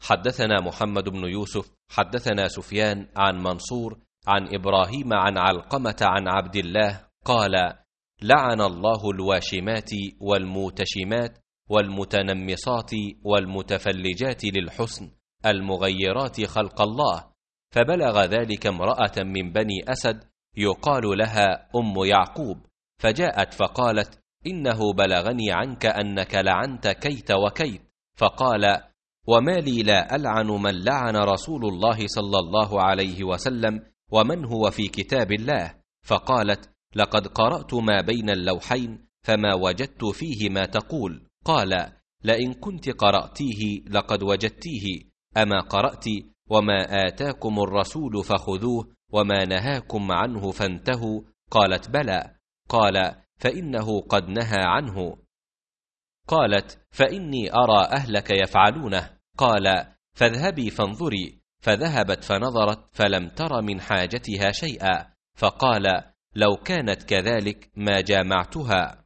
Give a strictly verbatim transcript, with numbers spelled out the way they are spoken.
حدثنا محمد بن يوسف حدثنا سفيان عن منصور عن إبراهيم عن علقمة عن عبد الله قال: لعن الله الواشمات والموتشمات والمتنمصات والمتفلجات للحسن المغيرات خلق الله. فبلغ ذلك امرأة من بني أسد يقال لها أم يعقوب، فجاءت فقالت: إنه بلغني عنك أنك لعنت كيت وكيت. فقال: وما لي لا ألعن من لعن رسول الله صلى الله عليه وسلم ومن هو في كتاب الله. فقالت: لقد قرأت ما بين اللوحين فما وجدت فيه ما تقول. قال: لئن كنت قرأتيه لقد وجدتيه، أما قرأت: وما آتاكم الرسول فخذوه وما نهاكم عنه فانتهوا؟ قالت: بلى. قال: فإنه قد نهى عنه. قالت: فإني أرى أهلك يفعلونه. قال: فاذهبي فانظري. فذهبت فنظرت فلم تر من حاجتها شيئا. فقال: لو كانت كذلك ما جامعتها.